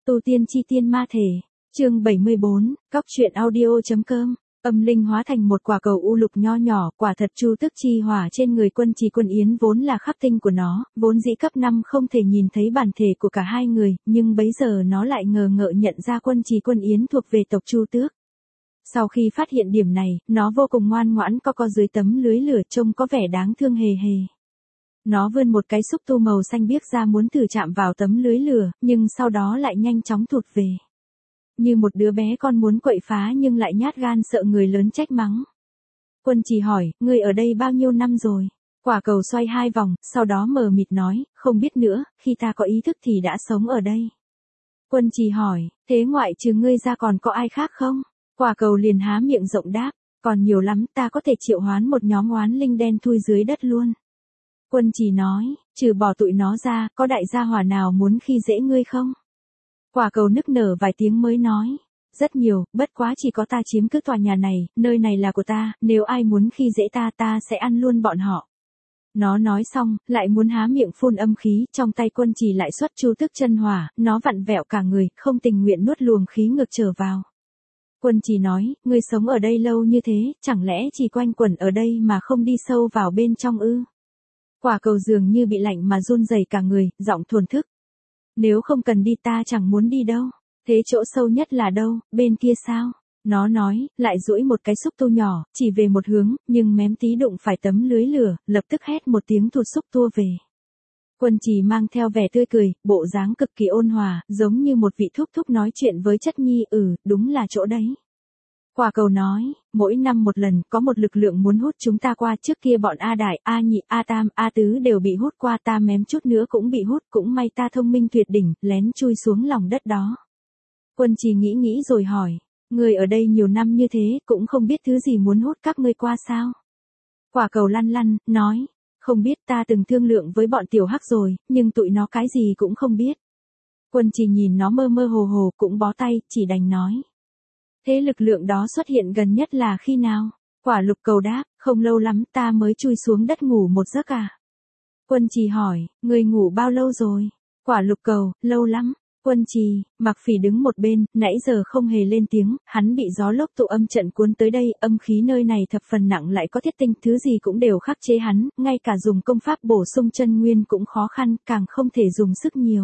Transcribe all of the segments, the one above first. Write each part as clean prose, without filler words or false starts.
Tu tiên chi tiên ma thể. Chương 74, Cóc truyện audio.com. Âm linh hóa thành một quả cầu u lục nho nhỏ, quả thật chu tức chi hỏa trên người Quân Trì Quân Yến vốn là khắc tinh của nó, vốn dĩ cấp 5 không thể nhìn thấy bản thể của cả hai người, nhưng bấy giờ nó lại ngờ ngợ nhận ra Quân Trì Quân Yến thuộc về tộc Chu Tước. Sau khi phát hiện điểm này, nó vô cùng ngoan ngoãn co dưới tấm lưới lửa trông có vẻ đáng thương hề hề. Nó vươn một cái xúc tu màu xanh biếc ra muốn thử chạm vào tấm lưới lửa, nhưng sau đó lại nhanh chóng thụt về. Như một đứa bé con muốn quậy phá nhưng lại nhát gan sợ người lớn trách mắng. Quân Trì hỏi, ngươi ở đây bao nhiêu năm rồi? Quả cầu xoay 2 vòng, sau đó mờ mịt nói, không biết nữa, khi ta có ý thức thì đã sống ở đây. Quân Trì hỏi, thế ngoại trừ ngươi ra còn có ai khác không? Quả cầu liền há miệng rộng đáp, còn nhiều lắm, ta có thể triệu hoán một nhóm oán linh đen thui dưới đất luôn. Quân Trì nói, trừ bỏ tụi nó ra, có đại gia hỏa nào muốn khi dễ ngươi không? Quả cầu nức nở vài tiếng mới nói, rất nhiều, bất quá chỉ có ta chiếm cứ tòa nhà này, nơi này là của ta, nếu ai muốn khi dễ ta ta sẽ ăn luôn bọn họ. Nó nói xong, lại muốn há miệng phun âm khí, trong tay Quân Trì lại xuất chu tức chân hỏa, nó vặn vẹo cả người, không tình nguyện nuốt luồng khí ngược trở vào. Quân Trì nói, ngươi sống ở đây lâu như thế, chẳng lẽ chỉ quanh quẩn ở đây mà không đi sâu vào bên trong ư? Quả cầu dường như bị lạnh mà run rẩy cả người, giọng thổn thức. Nếu không cần đi ta chẳng muốn đi đâu. Thế chỗ sâu nhất là đâu, bên kia sao? Nó nói, lại duỗi một cái xúc tu nhỏ, chỉ về một hướng, nhưng mém tí đụng phải tấm lưới lửa, lập tức hét một tiếng thụt xúc tua về. Quân Trì mang theo vẻ tươi cười, bộ dáng cực kỳ ôn hòa, giống như một vị thúc thúc nói chuyện với chất nhi, đúng là chỗ đấy. Quả cầu nói, mỗi năm một lần, có một lực lượng muốn hút chúng ta qua, trước kia bọn A Đại, A Nhị, A Tam, A Tứ đều bị hút qua, ta mém chút nữa cũng bị hút, cũng may ta thông minh tuyệt đỉnh, lén chui xuống lòng đất đó. Quân Trì nghĩ rồi hỏi, người ở đây nhiều năm như thế, cũng không biết thứ gì muốn hút các ngươi qua sao? Quả cầu lăn lăn, nói, không biết, ta từng thương lượng với bọn tiểu hắc rồi, nhưng tụi nó cái gì cũng không biết. Quân Trì nhìn nó mơ mơ hồ hồ, cũng bó tay, chỉ đành nói. Thế lực lượng đó xuất hiện gần nhất là khi nào? Quả lục cầu đáp, không lâu lắm ta mới chui xuống đất ngủ một giấc à. Quân Trì hỏi, người ngủ bao lâu rồi? Quả lục cầu, lâu lắm. Quân Trì, Mặc Phỉ đứng một bên, nãy giờ không hề lên tiếng, hắn bị gió lốc tụ âm trận cuốn tới đây, âm khí nơi này thập phần nặng lại có thiết tinh, thứ gì cũng đều khắc chế hắn, ngay cả dùng công pháp bổ sung chân nguyên cũng khó khăn, càng không thể dùng sức nhiều.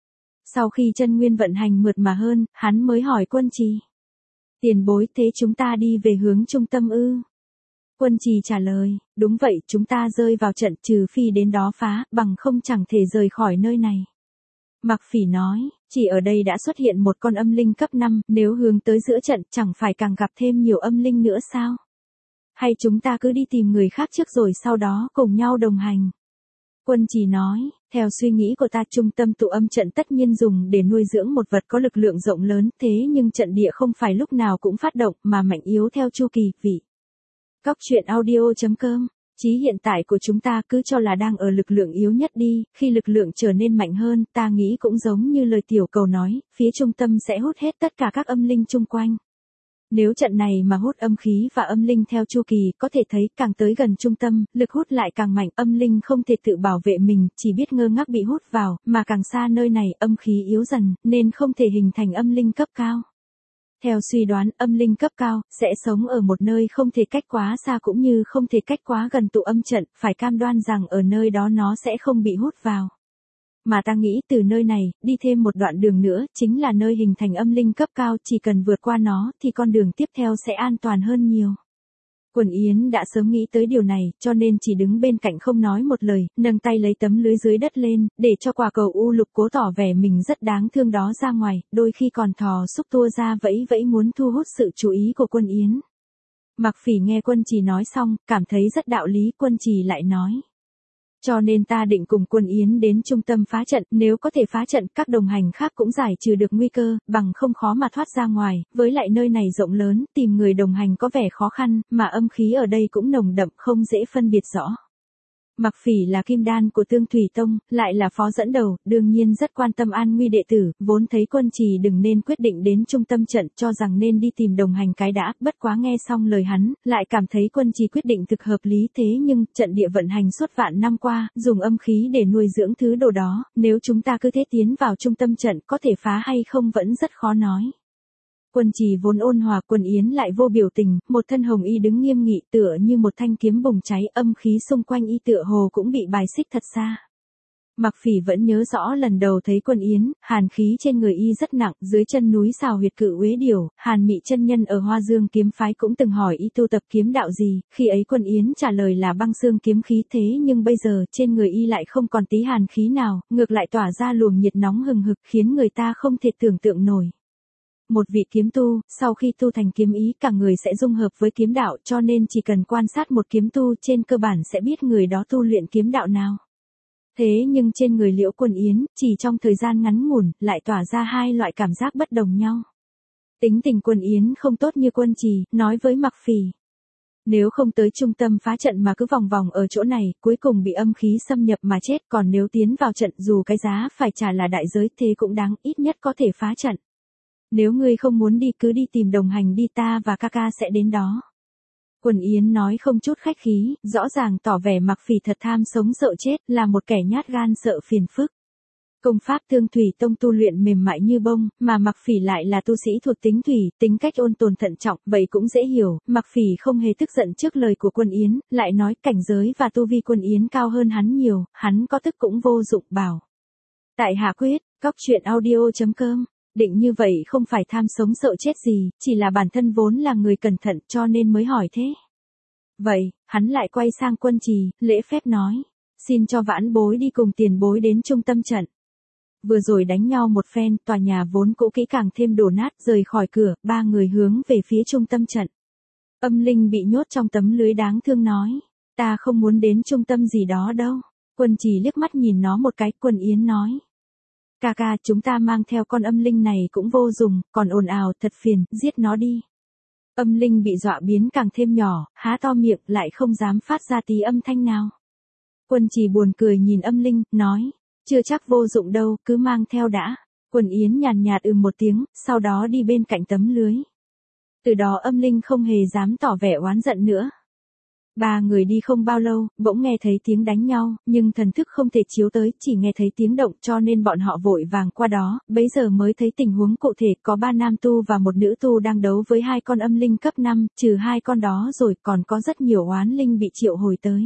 Sau khi chân nguyên vận hành mượt mà hơn, hắn mới hỏi Quân Trì. Tiền bối, thế chúng ta đi về hướng trung tâm ư? Quân Trì trả lời, đúng vậy, chúng ta rơi vào trận trừ phi đến đó phá, bằng không chẳng thể rời khỏi nơi này. Mặc Phỉ nói, chỉ ở đây đã xuất hiện một con âm linh cấp 5, nếu hướng tới giữa trận chẳng phải càng gặp thêm nhiều âm linh nữa sao? Hay chúng ta cứ đi tìm người khác trước rồi sau đó cùng nhau đồng hành? Quân Trì nói, theo suy nghĩ của ta trung tâm tụ âm trận tất nhiên dùng để nuôi dưỡng một vật có lực lượng rộng lớn, thế nhưng trận địa không phải lúc nào cũng phát động mà mạnh yếu theo chu kỳ, vị. Cóc truyện audio.com. Chí hiện tại của chúng ta cứ cho là đang ở lực lượng yếu nhất đi, khi lực lượng trở nên mạnh hơn, ta nghĩ cũng giống như lời tiểu cầu nói, phía trung tâm sẽ hút hết tất cả các âm linh chung quanh. Nếu trận này mà hút âm khí và âm linh theo chu kỳ, có thể thấy càng tới gần trung tâm, lực hút lại càng mạnh, âm linh không thể tự bảo vệ mình, chỉ biết ngơ ngác bị hút vào, mà càng xa nơi này, âm khí yếu dần, nên không thể hình thành âm linh cấp cao. Theo suy đoán, âm linh cấp cao sẽ sống ở một nơi không thể cách quá xa cũng như không thể cách quá gần tụ âm trận, phải cam đoan rằng ở nơi đó nó sẽ không bị hút vào. Mà ta nghĩ từ nơi này, đi thêm một đoạn đường nữa, chính là nơi hình thành âm linh cấp cao, chỉ cần vượt qua nó, thì con đường tiếp theo sẽ an toàn hơn nhiều. Quân Yến đã sớm nghĩ tới điều này, cho nên chỉ đứng bên cạnh không nói một lời, nâng tay lấy tấm lưới dưới đất lên, để cho quả cầu u lục cố tỏ vẻ mình rất đáng thương đó ra ngoài, đôi khi còn thò xúc tua ra vẫy muốn thu hút sự chú ý của Quân Yến. Mặc Phỉ nghe Quân Trì nói xong, cảm thấy rất đạo lý, Quân Trì lại nói. Cho nên ta định cùng Quân Yến đến trung tâm phá trận, nếu có thể phá trận, các đồng hành khác cũng giải trừ được nguy cơ, bằng không khó mà thoát ra ngoài, với lại nơi này rộng lớn, tìm người đồng hành có vẻ khó khăn, mà âm khí ở đây cũng nồng đậm không dễ phân biệt rõ. Mặc Phỉ là kim đan của Tương Thủy Tông, lại là phó dẫn đầu, đương nhiên rất quan tâm an nguy đệ tử, vốn thấy Quân Trì đừng nên quyết định đến trung tâm trận, cho rằng nên đi tìm đồng hành cái đã, bất quá nghe xong lời hắn, lại cảm thấy Quân Trì quyết định thực hợp lý. Thế nhưng, trận địa vận hành suốt vạn năm qua, dùng âm khí để nuôi dưỡng thứ đồ đó, nếu chúng ta cứ thế tiến vào trung tâm trận, có thể phá hay không vẫn rất khó nói. Quân Trì vốn ôn hòa, Quân Yến lại vô biểu tình, một thân hồng y đứng nghiêm nghị tựa như một thanh kiếm bùng cháy, âm khí xung quanh y tựa hồ cũng bị bài xích thật xa. Mặc Phỉ vẫn nhớ rõ lần đầu thấy Quân Yến, hàn khí trên người y rất nặng, dưới chân núi Xào Huyệt Cự Uế Điểu, Hàn Mị chân nhân ở Hoa Dương kiếm phái cũng từng hỏi y tu tập kiếm đạo gì, khi ấy Quân Yến trả lời là băng xương kiếm khí, thế nhưng bây giờ trên người y lại không còn tí hàn khí nào, ngược lại tỏa ra luồng nhiệt nóng hừng hực khiến người ta không thể tưởng tượng nổi. Một vị kiếm tu, sau khi tu thành kiếm ý cả người sẽ dung hợp với kiếm đạo, cho nên chỉ cần quan sát một kiếm tu trên cơ bản sẽ biết người đó tu luyện kiếm đạo nào. Thế nhưng trên người Liễu Quân Yến, chỉ trong thời gian ngắn ngủn, lại tỏa ra hai loại cảm giác bất đồng nhau. Tính tình Quân Yến không tốt như Quân Trì, nói với Mặc Phỉ. Nếu không tới trung tâm phá trận mà cứ vòng vòng ở chỗ này, cuối cùng bị âm khí xâm nhập mà chết, còn nếu tiến vào trận dù cái giá phải trả là đại giới thế cũng đáng, ít nhất có thể phá trận. Nếu ngươi không muốn đi cứ đi tìm đồng hành đi, ta và ca ca sẽ đến đó. Quân Yến nói không chút khách khí, rõ ràng tỏ vẻ Mặc Phỉ thật tham sống sợ chết, là một kẻ nhát gan sợ phiền phức. Công pháp Tương Thủy Tông tu luyện mềm mại như bông, mà Mặc Phỉ lại là tu sĩ thuộc tính thủy, tính cách ôn tồn thận trọng, vậy cũng dễ hiểu, Mặc Phỉ không hề tức giận trước lời của Quân Yến, lại nói cảnh giới và tu vi Quân Yến cao hơn hắn nhiều, hắn có tức cũng vô dụng, bảo. Tại hạ quyết, cóc truyện audio.com. Định như vậy không phải tham sống sợ chết gì, chỉ là bản thân vốn là người cẩn thận cho nên mới hỏi thế. Vậy, hắn lại quay sang Quân Trì, lễ phép nói. Xin cho vãn bối đi cùng tiền bối đến trung tâm trận. Vừa rồi đánh nhau một phen, tòa nhà vốn cũ kỹ càng thêm đổ nát, rời khỏi cửa, ba người hướng về phía trung tâm trận. Âm Linh bị nhốt trong tấm lưới đáng thương nói. Ta không muốn đến trung tâm gì đó đâu. Quân Trì liếc mắt nhìn nó một cái, Quân Yến nói. Ca ca, chúng ta mang theo con âm linh này cũng vô dụng, còn ồn ào thật phiền, giết nó đi. Âm linh bị dọa biến càng thêm nhỏ, há to miệng lại không dám phát ra tí âm thanh nào. Quân Trì buồn cười nhìn âm linh, nói, chưa chắc vô dụng đâu, cứ mang theo đã. Quân Yến nhàn nhạt một tiếng, sau đó đi bên cạnh tấm lưới. Từ đó âm linh không hề dám tỏ vẻ oán giận nữa. Ba người đi không bao lâu, bỗng nghe thấy tiếng đánh nhau, nhưng thần thức không thể chiếu tới, chỉ nghe thấy tiếng động cho nên bọn họ vội vàng qua đó, bấy giờ mới thấy tình huống cụ thể, có 3 nam tu và một nữ tu đang đấu với 2 con âm linh cấp 5, trừ 2 con đó rồi còn có rất nhiều oán linh bị triệu hồi tới.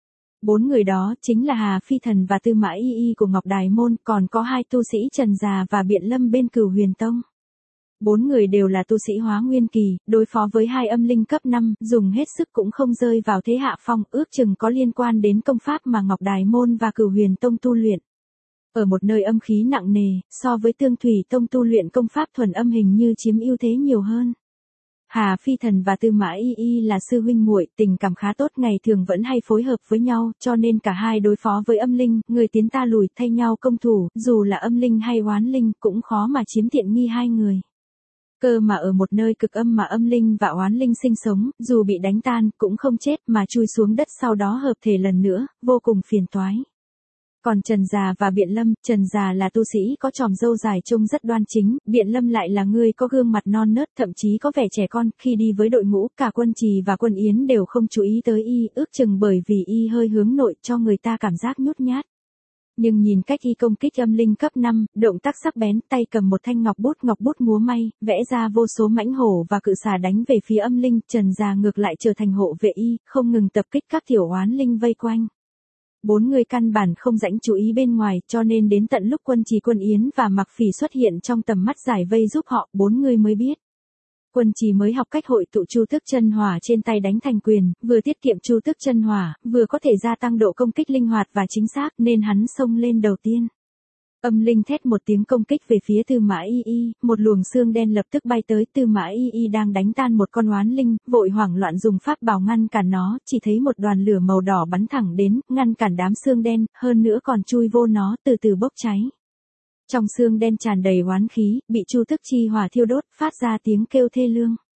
4 người đó chính là Hà Phi Thần và Tư Mã Y Y của Ngọc Đài Môn, còn có 2 tu sĩ Trần Già và Biện Lâm bên Cửu Huyền Tông. 4 người đều là tu sĩ hóa nguyên kỳ, đối phó với 2 âm linh cấp 5, dùng hết sức cũng không rơi vào thế hạ phong, ước chừng có liên quan đến công pháp mà Ngọc Đài Môn và Cửu Huyền Tông tu luyện. Ở một nơi âm khí nặng nề, so với Tương Thủy Tông tu luyện công pháp thuần âm hình như chiếm ưu thế nhiều hơn. Hà Phi Thần và Tư Mã Y Y là sư huynh muội, tình cảm khá tốt, ngày thường vẫn hay phối hợp với nhau, cho nên cả hai đối phó với âm linh, người tiến ta lùi, thay nhau công thủ, dù là âm linh hay oán linh, cũng khó mà chiếm tiện nghi hai người. Cơ mà ở một nơi cực âm mà âm linh và oán linh sinh sống, dù bị đánh tan, cũng không chết mà chui xuống đất sau đó hợp thể lần nữa, vô cùng phiền toái. Còn Trần Già và Biện Lâm, Trần Già là tu sĩ có chòm râu dài trông rất đoan chính, Biện Lâm lại là người có gương mặt non nớt, thậm chí có vẻ trẻ con, khi đi với đội ngũ, cả Quân Trì và Quân Yến đều không chú ý tới y, ước chừng bởi vì y hơi hướng nội cho người ta cảm giác nhút nhát. Nhưng nhìn cách y công kích âm linh cấp 5, động tác sắc bén, tay cầm một thanh ngọc bút múa may, vẽ ra vô số mãnh hổ và cự xà đánh về phía âm linh, Trần Già ngược lại trở thành hộ vệ y, không ngừng tập kích các tiểu oán linh vây quanh. 4 người căn bản không rảnh chú ý bên ngoài, cho nên đến tận lúc Quân Trì, Quân Yến và Mặc Phỉ xuất hiện trong tầm mắt giải vây giúp họ, 4 người mới biết. Quân Trì mới học cách hội tụ Chu Tước Chân Hỏa trên tay đánh thành quyền, vừa tiết kiệm Chu Tước Chân Hỏa, vừa có thể gia tăng độ công kích linh hoạt và chính xác, nên hắn xông lên đầu tiên. Âm linh thét một tiếng công kích về phía Tư Mã Y Y, một luồng xương đen lập tức bay tới, Tư Mã Y Y đang đánh tan một con oán linh, vội hoảng loạn dùng pháp bảo ngăn cản nó, chỉ thấy một đoàn lửa màu đỏ bắn thẳng đến, ngăn cản đám xương đen, hơn nữa còn chui vô nó, từ từ bốc cháy. Trong xương đen tràn đầy oán khí, bị Chu Tước Chi Hỏa thiêu đốt, phát ra tiếng kêu thê lương.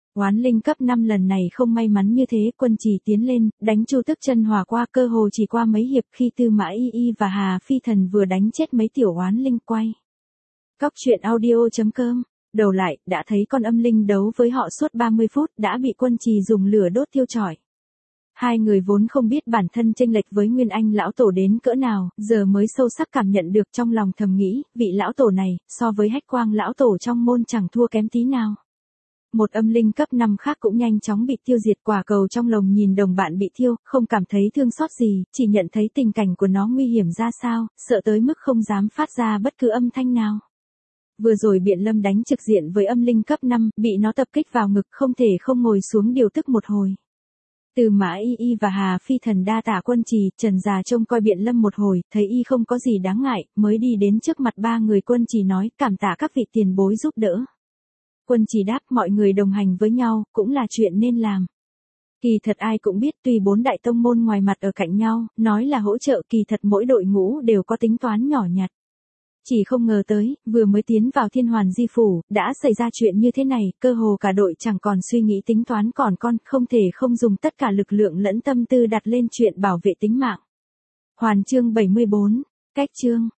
Oán linh cấp 5 lần này không may mắn như thế, quân trì tiến lên, đánh Chu Tức Chân hòa qua, cơ hồ chỉ qua mấy hiệp khi Tư Mã Y Y và Hà Phi Thần vừa đánh chết mấy tiểu oán linh quay. Cóc truyện audio.com. Đầu lại, đã thấy con âm linh đấu với họ suốt 30 phút, đã bị quân trì dùng lửa đốt thiêu chọi. Hai người vốn không biết bản thân chênh lệch với Nguyên Anh lão tổ đến cỡ nào, giờ mới sâu sắc cảm nhận được, trong lòng thầm nghĩ, vị lão tổ này, so với Hách Quang lão tổ trong môn chẳng thua kém tí nào. Một âm linh cấp 5 khác cũng nhanh chóng bị tiêu diệt, quả cầu trong lồng nhìn đồng bạn bị thiêu, không cảm thấy thương xót gì, chỉ nhận thấy tình cảnh của nó nguy hiểm ra sao, sợ tới mức không dám phát ra bất cứ âm thanh nào. Vừa rồi Biện Lâm đánh trực diện với âm linh cấp 5, bị nó tập kích vào ngực, không thể không ngồi xuống điều tức một hồi. Tư Mã Y Y và Hà Phi Thần đa tạ quân trì, Trần già trông coi Biện Lâm một hồi, thấy y không có gì đáng ngại, mới đi đến trước mặt ba người quân trì nói, cảm tạ các vị tiền bối giúp đỡ. Quân trì đáp, mọi người đồng hành với nhau, cũng là chuyện nên làm. Kỳ thật ai cũng biết, tuy bốn đại tông môn ngoài mặt ở cạnh nhau, nói là hỗ trợ, kỳ thật mỗi đội ngũ đều có tính toán nhỏ nhặt. Chỉ không ngờ tới, vừa mới tiến vào Thiên Hoàn Di Phủ, đã xảy ra chuyện như thế này, cơ hồ cả đội chẳng còn suy nghĩ tính toán còn con, không thể không dùng tất cả lực lượng lẫn tâm tư đặt lên chuyện bảo vệ tính mạng. Hoàn chương 74, cách chương.